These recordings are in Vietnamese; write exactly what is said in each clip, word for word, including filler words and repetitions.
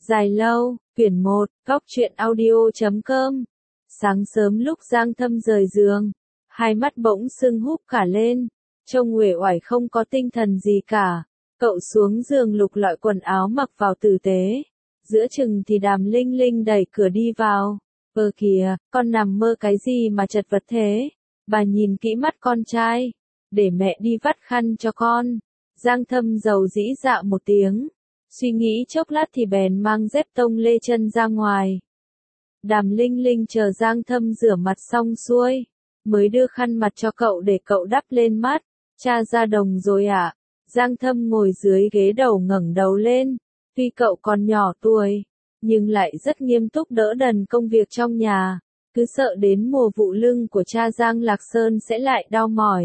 Dài lâu, quyển một, góc truyện audio chấm com. Sáng sớm lúc Giang Thâm rời giường, hai mắt bỗng sưng húp cả lên, trông uể oải không có tinh thần gì cả. Cậu xuống giường lục lọi quần áo mặc vào tử tế. Giữa chừng thì Đàm Linh Linh đẩy cửa đi vào. Ơ kìa, con nằm mơ cái gì mà chật vật thế? Bà nhìn kỹ mắt con trai. Để mẹ đi vắt khăn cho con. Giang Thâm rầu rĩ dạ một tiếng. Suy nghĩ chốc lát thì bèn mang dép tông lê chân ra ngoài. Đàm Linh Linh chờ Giang Thâm rửa mặt xong xuôi, mới đưa khăn mặt cho cậu để cậu đắp lên mắt. Cha ra đồng rồi ạ. À? Giang Thâm ngồi dưới ghế đầu ngẩng đầu lên. Tuy cậu còn nhỏ tuổi, nhưng lại rất nghiêm túc đỡ đần công việc trong nhà. Cứ sợ đến mùa vụ lưng của cha Giang Lạc Sơn sẽ lại đau mỏi.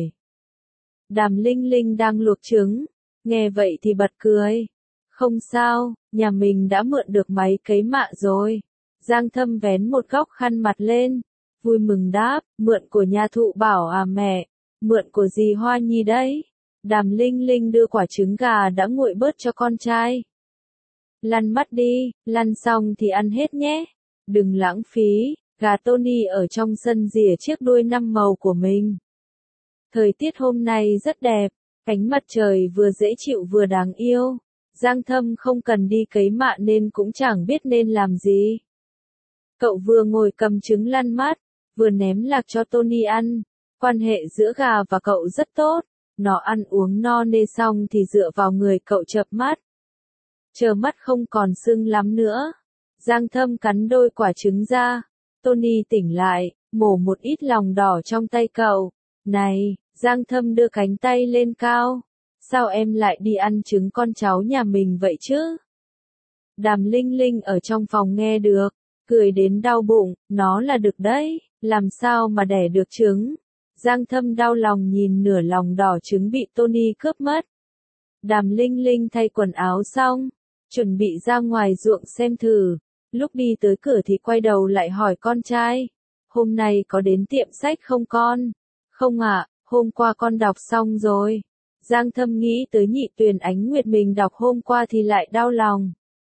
Đàm Linh Linh đang luộc trứng, nghe vậy thì bật cười. Không sao, nhà mình đã mượn được máy cấy mạ rồi. Giang Thâm vén một góc khăn mặt lên, vui mừng đáp, mượn của nhà thụ bảo à mẹ, mượn của dì Hoa Nhi đấy. Đàm Linh Linh đưa quả trứng gà đã nguội bớt cho con trai. Lăn mắt đi, lăn xong thì ăn hết nhé. Đừng lãng phí, gà Tony ở trong sân rỉa chiếc đuôi năm màu của mình. Thời tiết hôm nay rất đẹp, ánh mặt trời vừa dễ chịu vừa đáng yêu. Giang Thâm không cần đi cấy mạ nên cũng chẳng biết nên làm gì. Cậu vừa ngồi cầm trứng lăn mát, vừa ném lạc cho Tony ăn. Quan hệ giữa gà và cậu rất tốt. Nó ăn uống no nê xong thì dựa vào người cậu chợp mắt. Chờ mắt không còn sưng lắm nữa. Giang Thâm cắn đôi quả trứng ra. Tony tỉnh lại, mổ một ít lòng đỏ trong tay cậu. Này, Giang Thâm đưa cánh tay lên cao. Sao em lại đi ăn trứng con cháu nhà mình vậy chứ? Đàm Linh Linh ở trong phòng nghe được, cười đến đau bụng, nó là đực đấy, làm sao mà đẻ được trứng? Giang Thâm đau lòng nhìn nửa lòng đỏ trứng bị Tony cướp mất. Đàm Linh Linh thay quần áo xong, chuẩn bị ra ngoài ruộng xem thử. Lúc đi tới cửa thì quay đầu lại hỏi con trai, hôm nay có đến tiệm sách không con? Không ạ, hôm qua con đọc xong rồi. Giang Thâm nghĩ tới Nhị Tuyền Ánh Nguyệt mình đọc hôm qua thì lại đau lòng.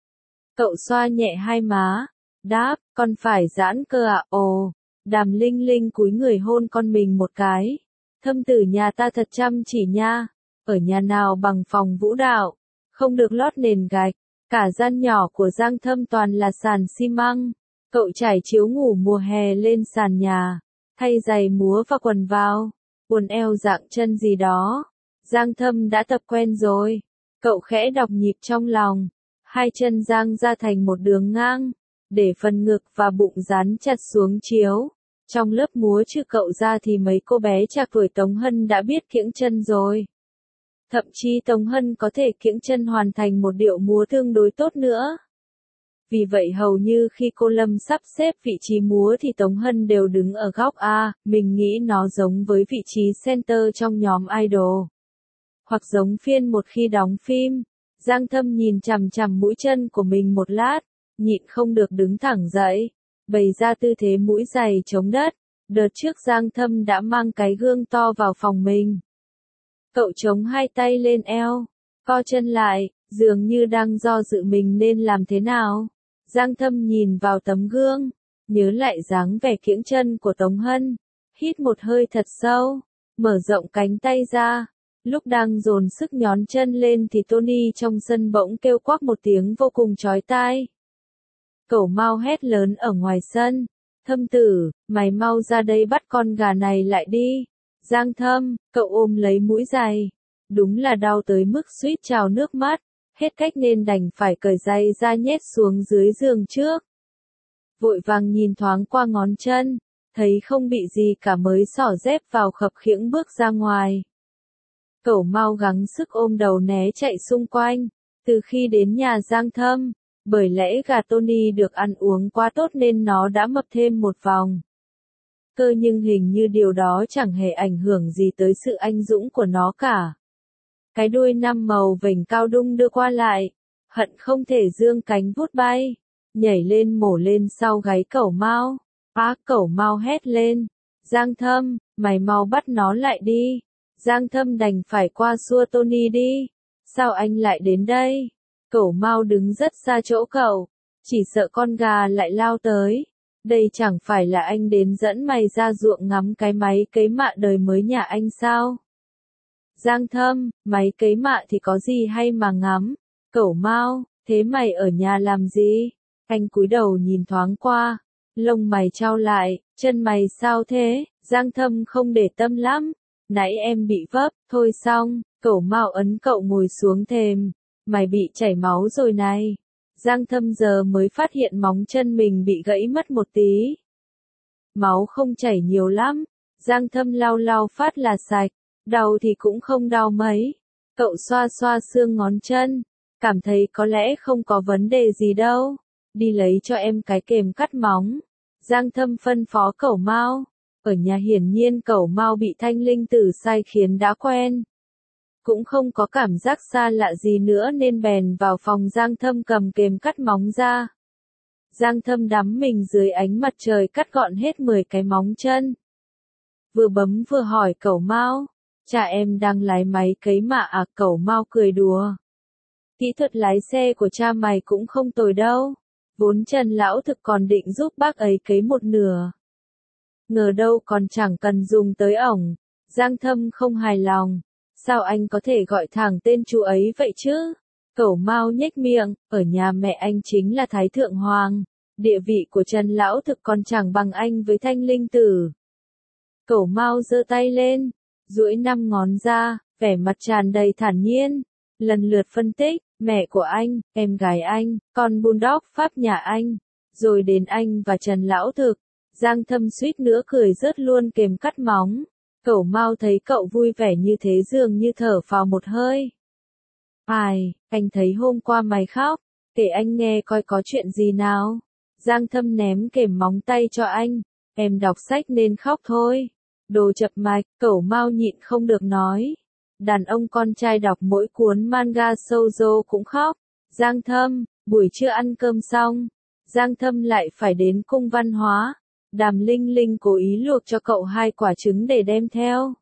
Cậu xoa nhẹ hai má, đáp, con phải giãn cơ ạ. À? Ồ, Đàm Linh Linh cúi người hôn con mình một cái. Thâm tử nhà ta thật chăm chỉ nha, ở nhà nào bằng phòng vũ đạo, không được lót nền gạch, cả gian nhỏ của Giang Thâm toàn là sàn xi măng. Cậu trải chiếu ngủ mùa hè lên sàn nhà, thay giày múa và quần vào, quần eo dạng chân gì đó. Giang Thâm đã tập quen rồi. Cậu khẽ đọc nhịp trong lòng. Hai chân giang ra thành một đường ngang, để phần ngực và bụng dán chặt xuống chiếu. Trong lớp múa chứ cậu ra thì mấy cô bé trạc tuổi Tống Hân đã biết kiễng chân rồi. Thậm chí Tống Hân có thể kiễng chân hoàn thành một điệu múa tương đối tốt nữa. Vì vậy hầu như khi cô Lâm sắp xếp vị trí múa thì Tống Hân đều đứng ở góc A, mình nghĩ nó giống với vị trí center trong nhóm idol. Hoặc giống phiên một khi đóng phim. Giang Thâm nhìn chằm chằm mũi chân của mình một lát, nhịn không được đứng thẳng dậy, bày ra tư thế mũi giày chống đất. Đợt trước Giang Thâm đã mang cái gương to vào phòng mình. Cậu chống hai tay lên eo, co chân lại, dường như đang do dự mình nên làm thế nào. Giang Thâm nhìn vào tấm gương, nhớ lại dáng vẻ kiễng chân của Tống Hân, hít một hơi thật sâu, mở rộng cánh tay ra. Lúc đang dồn sức nhón chân lên thì Tony trong sân bỗng kêu quắc một tiếng vô cùng chói tai. Cẩu mau hét lớn ở ngoài sân. Thâm tử, mày mau ra đây bắt con gà này lại đi. Giang Thâm, cậu ôm lấy mũi giày. Đúng là đau tới mức suýt trào nước mắt. Hết cách nên đành phải cởi giày ra nhét xuống dưới giường trước. Vội vàng nhìn thoáng qua ngón chân, thấy không bị gì cả mới xỏ dép vào khập khiễng bước ra ngoài. Cẩu mau gắng sức ôm đầu né chạy xung quanh. Từ khi đến nhà Giang Thâm, bởi lẽ gà Tony được ăn uống quá tốt nên nó đã mập thêm một vòng. Cơ nhưng hình như điều đó chẳng hề ảnh hưởng gì tới sự anh dũng của nó cả. Cái đuôi năm màu vểnh cao đung đưa qua lại, hận không thể dương cánh vút bay, nhảy lên mổ lên sau gáy cẩu mau. Á, cẩu mau hét lên. Giang Thâm, mày mau bắt nó lại đi. Giang Thâm đành phải qua xua Tony đi. Sao anh lại đến đây? Cẩu mau đứng rất xa chỗ cậu, chỉ sợ con gà lại lao tới. Đây chẳng phải là anh đến dẫn mày ra ruộng ngắm cái máy cấy mạ đời mới nhà anh sao? Giang Thâm, máy cấy mạ thì có gì hay mà ngắm? Cẩu Mao, thế mày ở nhà làm gì? Anh cúi đầu nhìn thoáng qua, lông mày chau lại, chân mày sao thế? Giang Thâm không để tâm lắm, nãy em bị vấp, thôi xong, Cẩu Mao ấn cậu ngồi xuống thềm, mày bị chảy máu rồi này. Giang Thâm giờ mới phát hiện móng chân mình bị gãy mất một tí. Máu không chảy nhiều lắm, Giang Thâm lau lau phát là sạch, đau thì cũng không đau mấy. Cậu xoa xoa xương ngón chân, cảm thấy có lẽ không có vấn đề gì đâu. Đi lấy cho em cái kềm cắt móng. Giang Thâm phân phó Cẩu Mao. Ở nhà hiển nhiên Cẩu Mao bị thanh linh tử sai khiến đã quen. Cũng không có cảm giác xa lạ gì nữa nên bèn vào phòng Giang Thâm cầm kềm cắt móng ra. Giang Thâm đắm mình dưới ánh mặt trời cắt gọn hết mười cái móng chân. Vừa bấm vừa hỏi Cẩu Mao, cha em đang lái máy cấy mạ à? Cẩu Mao cười đùa. Kỹ thuật lái xe của cha mày cũng không tồi đâu, vốn Trần lão thực còn định giúp bác ấy cấy một nửa. Ngờ đâu còn chẳng cần dùng tới ổng. Giang Thâm không hài lòng. Sao anh có thể gọi thẳng tên chú ấy vậy chứ? Cẩu Mao nhếch miệng, ở nhà mẹ anh chính là Thái Thượng Hoàng. Địa vị của Trần lão thực còn chẳng bằng anh với thanh linh tử. Cẩu Mao giơ tay lên, duỗi năm ngón ra, vẻ mặt tràn đầy thản nhiên. Lần lượt phân tích, mẹ của anh, em gái anh, con bulldog Pháp nhà anh, rồi đến anh và Trần lão thực. Giang Thâm suýt nữa cười rớt luôn kềm cắt móng. Cẩu Mao thấy cậu vui vẻ như thế dường như thở phào một hơi. Ai, anh thấy hôm qua mày khóc, kể anh nghe coi có chuyện gì nào. Giang Thâm ném kềm móng tay cho anh, em đọc sách nên khóc thôi. Đồ chập mạch, Cẩu Mao nhịn không được nói. Đàn ông con trai đọc mỗi cuốn manga shoujo cũng khóc. Giang Thâm, buổi trưa ăn cơm xong, Giang Thâm lại phải đến cung văn hóa. Đàm Linh Linh cố ý luộc cho cậu hai quả trứng để đem theo.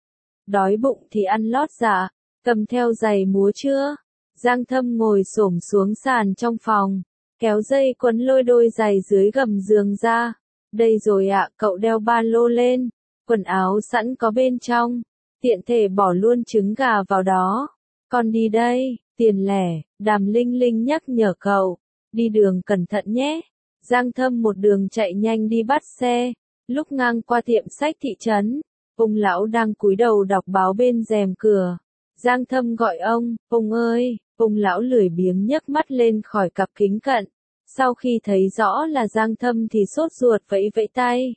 Đói bụng thì ăn lót dạ, cầm theo giày múa chưa? Giang Thâm ngồi xổm xuống sàn trong phòng, kéo dây quấn lôi đôi giày dưới gầm giường ra. Đây rồi ạ, cậu đeo ba lô lên, quần áo sẵn có bên trong, tiện thể bỏ luôn trứng gà vào đó. Con đi đây, tiền lẻ, Đàm Linh Linh nhắc nhở cậu, đi đường cẩn thận nhé. Giang Thâm một đường chạy nhanh đi bắt xe, lúc ngang qua tiệm sách thị trấn, ông lão đang cúi đầu đọc báo bên rèm cửa. Giang Thâm gọi ông, ông ơi, ông lão lười biếng nhấc mắt lên khỏi cặp kính cận. Sau khi thấy rõ là Giang Thâm thì sốt ruột vẫy vẫy tay.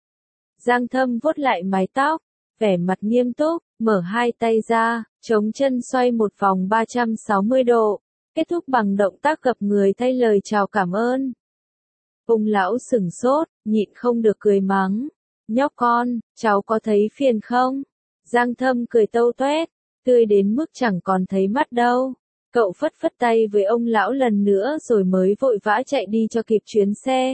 Giang Thâm vuốt lại mái tóc, vẻ mặt nghiêm túc, mở hai tay ra, chống chân xoay một vòng ba trăm sáu mươi độ, kết thúc bằng động tác gập người thay lời chào cảm ơn. Ông lão sửng sốt, nhịn không được cười mắng. Nhóc con, cháu có thấy phiền không? Giang Thâm cười tâu toét, tươi đến mức chẳng còn thấy mắt đâu. Cậu phất phất tay với ông lão lần nữa rồi mới vội vã chạy đi cho kịp chuyến xe.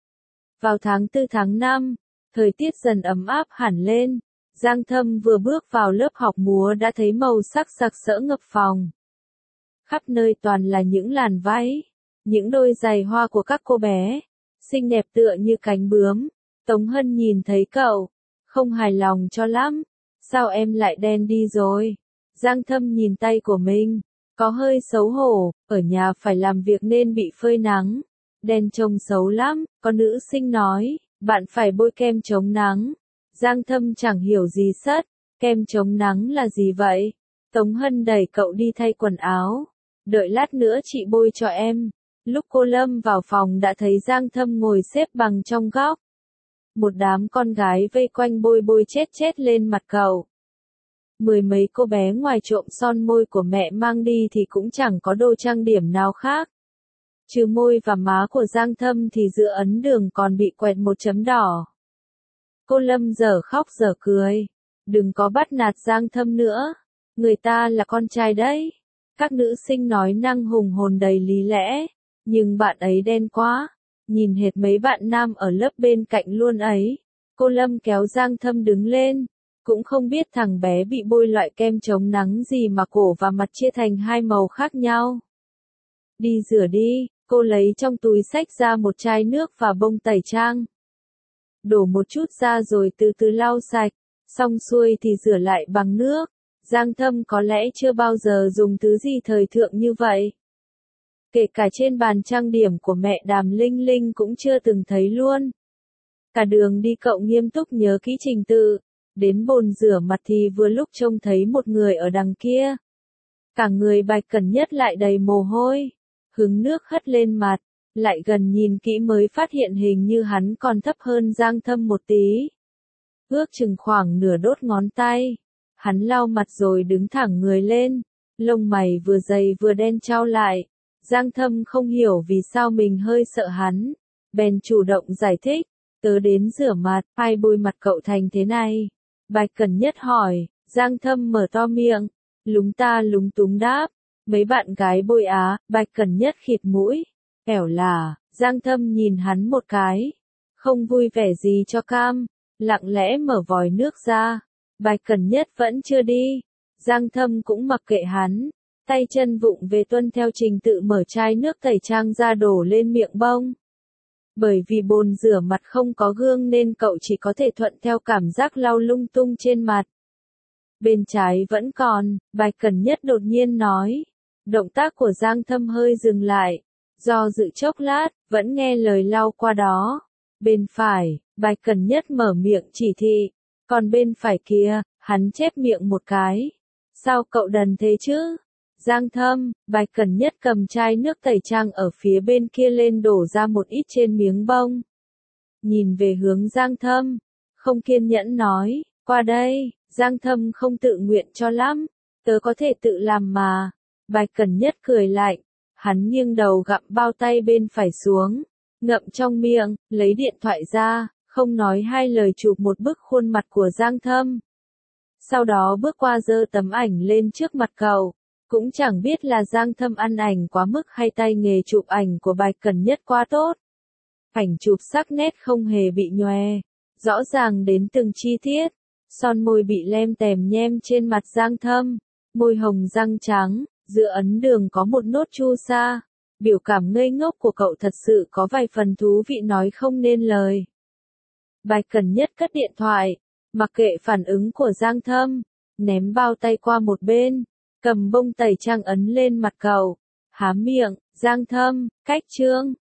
Vào tháng tư tháng năm, thời tiết dần ấm áp hẳn lên. Giang Thâm vừa bước vào lớp học múa đã thấy màu sắc sặc sỡ ngập phòng. Khắp nơi toàn là những làn váy, những đôi giày hoa của các cô bé, xinh đẹp tựa như cánh bướm. Tống Hân nhìn thấy cậu, không hài lòng cho lắm. Sao em lại đen đi rồi? Giang Thâm nhìn tay của mình, có hơi xấu hổ, ở nhà phải làm việc nên bị phơi nắng. Đen trông xấu lắm, có nữ sinh nói, bạn phải bôi kem chống nắng. Giang Thâm chẳng hiểu gì sất, kem chống nắng là gì vậy? Tống Hân đẩy cậu đi thay quần áo. Đợi lát nữa chị bôi cho em. Lúc cô Lâm vào phòng đã thấy Giang Thâm ngồi xếp bằng trong góc. Một đám con gái vây quanh bôi bôi chết chết lên mặt cậu. Mười mấy cô bé ngoài trộm son môi của mẹ mang đi thì cũng chẳng có đồ trang điểm nào khác. Trừ môi và má của Giang Thâm thì giữa ấn đường còn bị quẹt một chấm đỏ. Cô Lâm giờ khóc giờ cười. Đừng có bắt nạt Giang Thâm nữa. Người ta là con trai đấy. Các nữ sinh nói năng hùng hồn đầy lý lẽ. Nhưng bạn ấy đen quá. Nhìn hệt mấy bạn nam ở lớp bên cạnh luôn ấy. Cô Lâm kéo Giang Thâm đứng lên. Cũng không biết thằng bé bị bôi loại kem chống nắng gì mà cổ và mặt chia thành hai màu khác nhau. Đi rửa đi, Cô lấy trong túi xách ra một chai nước và bông tẩy trang. Đổ một chút ra rồi từ từ lau sạch, xong xuôi thì rửa lại bằng nước. Giang Thâm có lẽ chưa bao giờ dùng thứ gì thời thượng như vậy. Kể cả trên bàn trang điểm của mẹ Đàm Linh Linh cũng chưa từng thấy luôn. Cả đường đi cậu nghiêm túc nhớ kỹ trình tự. Đến bồn rửa mặt thì vừa lúc trông thấy một người ở đằng kia. Cả người Bạch Cẩn Nhất lại đầy mồ hôi. Hứng nước hất lên mặt. Lại gần nhìn kỹ mới phát hiện hình như hắn còn thấp hơn Giang Thâm một tí. Ước chừng khoảng nửa đốt ngón tay. Hắn lau mặt rồi đứng thẳng người lên. Lông mày vừa dày vừa đen trao lại. Giang Thâm không hiểu vì sao mình hơi sợ hắn. Bèn chủ động giải thích. Tớ đến rửa mặt, ai bôi mặt cậu thành thế này? Bạch Cẩn Nhất hỏi. Giang Thâm mở to miệng. Lúng ta lúng túng đáp. Mấy bạn gái bôi á. Bạch Cẩn Nhất khịt mũi. Ẻo là, Giang Thâm nhìn hắn một cái. Không vui vẻ gì cho cam. Lặng lẽ mở vòi nước ra. Bạch Cẩn Nhất vẫn chưa đi. Giang Thâm cũng mặc kệ hắn. Tay chân vụng về tuân theo trình tự mở chai nước tẩy trang ra đổ lên miệng bông. Bởi vì bồn rửa mặt không có gương nên cậu chỉ có thể thuận theo cảm giác lau lung tung trên mặt. Bên trái vẫn còn, Bạch Cẩn Nhất đột nhiên nói. Động tác của Giang Thâm hơi dừng lại. Do dự chốc lát, vẫn nghe lời lau qua đó. Bên phải, Bạch Cẩn Nhất mở miệng chỉ thị. Còn bên phải kia, hắn chép miệng một cái. Sao cậu đần thế chứ? Giang Thâm, Bạch Cẩn Nhất cầm chai nước tẩy trang ở phía bên kia lên đổ ra một ít trên miếng bông. Nhìn về hướng Giang Thâm, không kiên nhẫn nói, qua đây, Giang Thâm không tự nguyện cho lắm, tớ có thể tự làm mà. Bạch Cẩn Nhất cười lạnh, hắn nghiêng đầu gặm bao tay bên phải xuống, ngậm trong miệng, lấy điện thoại ra, không nói hai lời chụp một bức khuôn mặt của Giang Thâm. Sau đó bước qua giơ tấm ảnh lên trước mặt cậu. Cũng chẳng biết là Giang Thâm ăn ảnh quá mức hay tay nghề chụp ảnh của Bạch Cẩn Nhất quá tốt. Ảnh chụp sắc nét không hề bị nhòe, rõ ràng đến từng chi tiết. Son môi bị lem tèm nhem trên mặt Giang Thâm, môi hồng răng trắng, giữa ấn đường có một nốt chu sa. Biểu cảm ngây ngốc của cậu thật sự có vài phần thú vị nói không nên lời. Bạch Cẩn Nhất cất điện thoại, mặc kệ phản ứng của Giang Thâm, ném bao tay qua một bên. Cầm bông tẩy trang ấn lên mặt cậu, há miệng, Giang Thâm, cách chương.